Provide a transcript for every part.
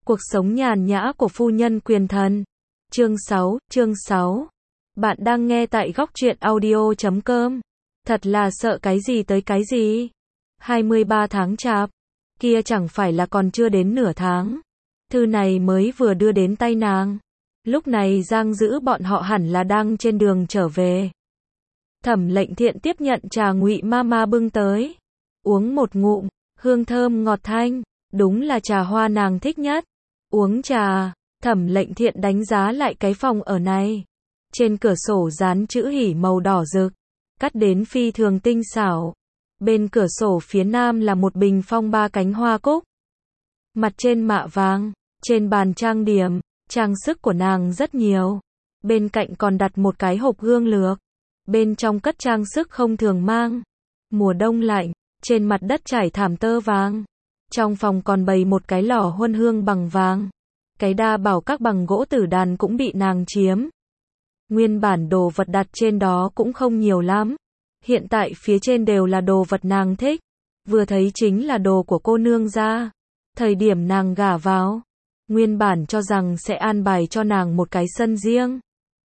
Cuộc sống nhàn nhã của phu nhân quyền thần. Chương 6. Bạn đang nghe tại góc truyện audio.com. Thật là sợ cái gì tới cái gì. 23 tháng chạp. Kia chẳng phải là còn chưa đến nửa tháng. Thư này mới vừa đưa đến tay nàng. Lúc này Giang Dữ bọn họ hẳn là đang trên đường trở về. Thẩm Lệnh Thiện tiếp nhận trà Ngụy Mama bưng tới. Uống một ngụm, hương thơm ngọt thanh. Đúng là trà hoa nàng thích nhất. Uống trà, Thẩm Lệnh Thiện đánh giá lại cái phòng ở này. Trên cửa sổ dán chữ hỉ màu đỏ rực, cắt đến phi thường tinh xảo. Bên cửa sổ phía nam là một bình phong 3 cánh hoa cúc. Mặt trên mạ vàng, trên bàn trang điểm, trang sức của nàng rất nhiều. Bên cạnh còn đặt một cái hộp gương lược. Bên trong cất trang sức không thường mang. Mùa đông lạnh, trên mặt đất trải thảm tơ vàng. Trong phòng còn bày một cái lò huân hương bằng vàng. Cái đa bảo các bằng gỗ tử đàn cũng bị nàng chiếm. Nguyên bản đồ vật đặt trên đó cũng không nhiều lắm. Hiện tại phía trên đều là đồ vật nàng thích. Vừa thấy chính là đồ của cô nương gia. Thời điểm nàng gả vào, nguyên bản cho rằng sẽ an bài cho nàng một cái sân riêng.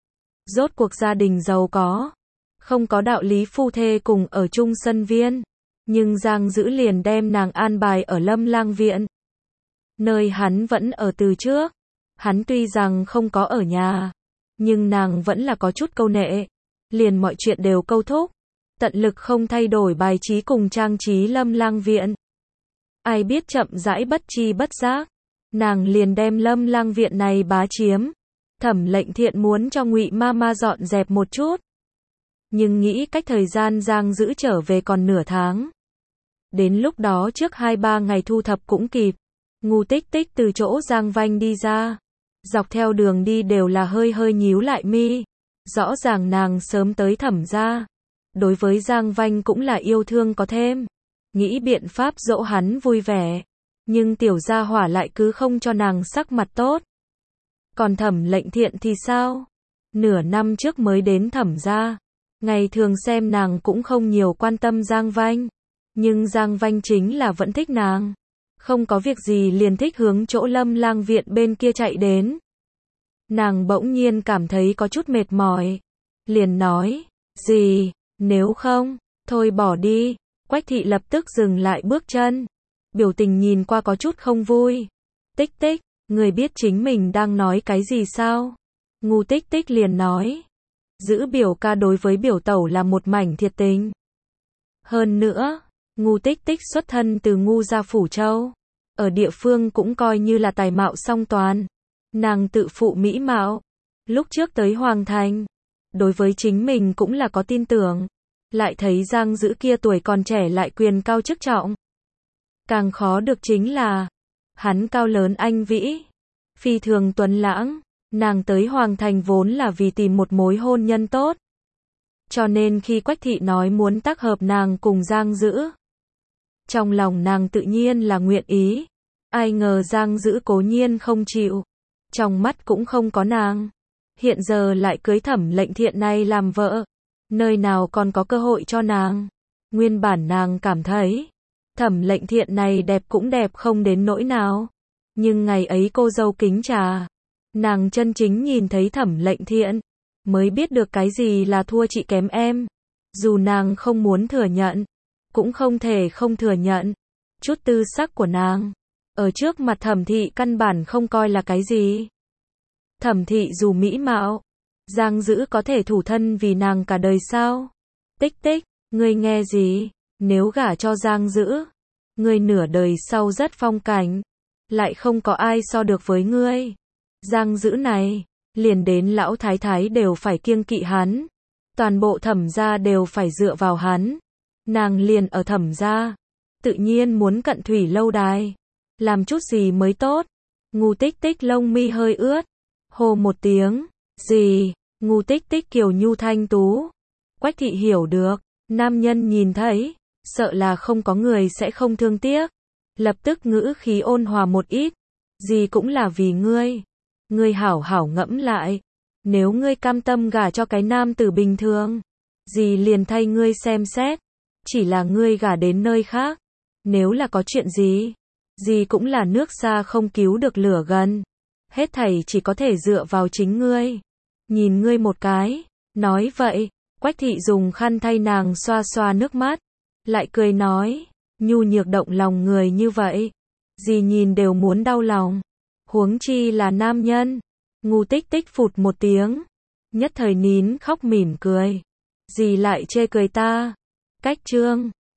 Rốt cuộc gia đình giàu có, không có đạo lý phu thê cùng ở chung sân viên. Nhưng Giang Dữ liền đem nàng an bài ở Lâm Lang viện. Nơi hắn vẫn ở từ trước. Hắn tuy rằng không có ở nhà, nhưng nàng vẫn là có chút câu nệ. Liền mọi chuyện đều câu thúc. Tận lực không thay đổi bài trí cùng trang trí Lâm Lang viện. Ai biết chậm rãi bất chi bất giác, nàng liền đem Lâm Lang viện này bá chiếm. Thẩm Lệnh Thiện muốn cho Ngụy Mama dọn dẹp một chút. Nhưng nghĩ cách thời gian Giang Dữ trở về còn nửa tháng. Đến lúc đó trước 2-3 ngày thu thập cũng kịp. Ngu Tích Tích từ chỗ Giang Vanh đi ra. Dọc theo đường đi đều là hơi hơi nhíu lại mi. Rõ ràng nàng sớm tới Thẩm gia. Đối với Giang Vanh cũng là yêu thương có thêm. Nghĩ biện pháp dỗ hắn vui vẻ. Nhưng tiểu gia hỏa lại cứ không cho nàng sắc mặt tốt. Còn Thẩm Lệnh Thiện thì sao? Nửa năm trước mới đến Thẩm gia. Ngày thường xem nàng cũng không nhiều quan tâm Giang Vanh. Nhưng Giang Vanh chính là vẫn thích nàng. Không có việc gì liền thích hướng chỗ Lâm Lang viện bên kia chạy đến. Nàng bỗng nhiên cảm thấy có chút mệt mỏi. Liền nói, gì, nếu không, thôi bỏ đi. Quách thị lập tức dừng lại bước chân. Biểu tình nhìn qua có chút không vui. Tích Tích, người biết chính mình đang nói cái gì sao? Ngu Tích Tích liền nói. Giữ biểu ca đối với biểu tẩu là một mảnh thiệt tình. Hơn nữa, Ngu Tích Tích xuất thân từ Ngu gia Phủ Châu. Ở địa phương cũng coi như là tài mạo song toàn. Nàng tự phụ mỹ mạo. Lúc trước tới Hoàng Thành, đối với chính mình cũng là có tin tưởng. Lại thấy Giang Dữ kia tuổi còn trẻ lại quyền cao chức trọng. Càng khó được chính là, hắn cao lớn anh vĩ, phi thường tuấn lãng. Nàng tới Hoàng Thành vốn là vì tìm một mối hôn nhân tốt. Cho nên khi Quách thị nói muốn tác hợp nàng cùng Giang Dữ, trong lòng nàng tự nhiên là nguyện ý. Ai ngờ Giang Dữ cố nhiên không chịu. Trong mắt cũng không có nàng. Hiện giờ lại cưới Thẩm Lệnh Thiện này làm vợ. Nơi nào còn có cơ hội cho nàng. Nguyên bản nàng cảm thấy Thẩm Lệnh Thiện này đẹp cũng đẹp không đến nỗi nào. Nhưng ngày ấy cô dâu kính trà, nàng chân chính nhìn thấy Thẩm Lệnh Thiện, mới biết được cái gì là thua chị kém em. Dù nàng không muốn thừa nhận, cũng không thể không thừa nhận. Chút tư sắc của nàng, ở trước mặt Thẩm thị căn bản không coi là cái gì. Thẩm thị dù mỹ mạo, Giang Dữ có thể thủ thân vì nàng cả đời sao? Tích Tích, ngươi nghe gì? Nếu gả cho Giang Dữ, ngươi nửa đời sau rất phong cảnh. Lại không có ai so được với ngươi. Giang Dữ này, liền đến lão thái thái đều phải kiêng kỵ hắn. Toàn bộ Thẩm gia đều phải dựa vào hắn. Nàng liền ở Thẩm gia, tự nhiên muốn cận thủy lâu đài. Làm chút gì mới tốt. Ngu Tích Tích lông mi hơi ướt. Hô một tiếng, gì? Ngu Tích Tích kiều nhu thanh tú. Quách thị hiểu được, nam nhân nhìn thấy, sợ là không có người sẽ không thương tiếc. Lập tức ngữ khí ôn hòa một ít. Gì cũng là vì ngươi. Ngươi hảo hảo ngẫm lại. Nếu ngươi cam tâm gả cho cái nam tử bình thường, gì liền thay ngươi xem xét. Chỉ là ngươi gả đến nơi khác. Nếu là có chuyện gì, Dì cũng là nước xa không cứu được lửa gần. Hết thảy chỉ có thể dựa vào chính ngươi. Nhìn ngươi một cái. Nói vậy, Quách thị dùng khăn thay nàng xoa xoa nước mắt. Lại cười nói, nhu nhược động lòng người như vậy. Dì nhìn đều muốn đau lòng. Huống chi là nam nhân. Ngu Tích Tích phụt một tiếng. Nhất thời nín khóc mỉm cười. Dì lại chê cười ta. Cách chương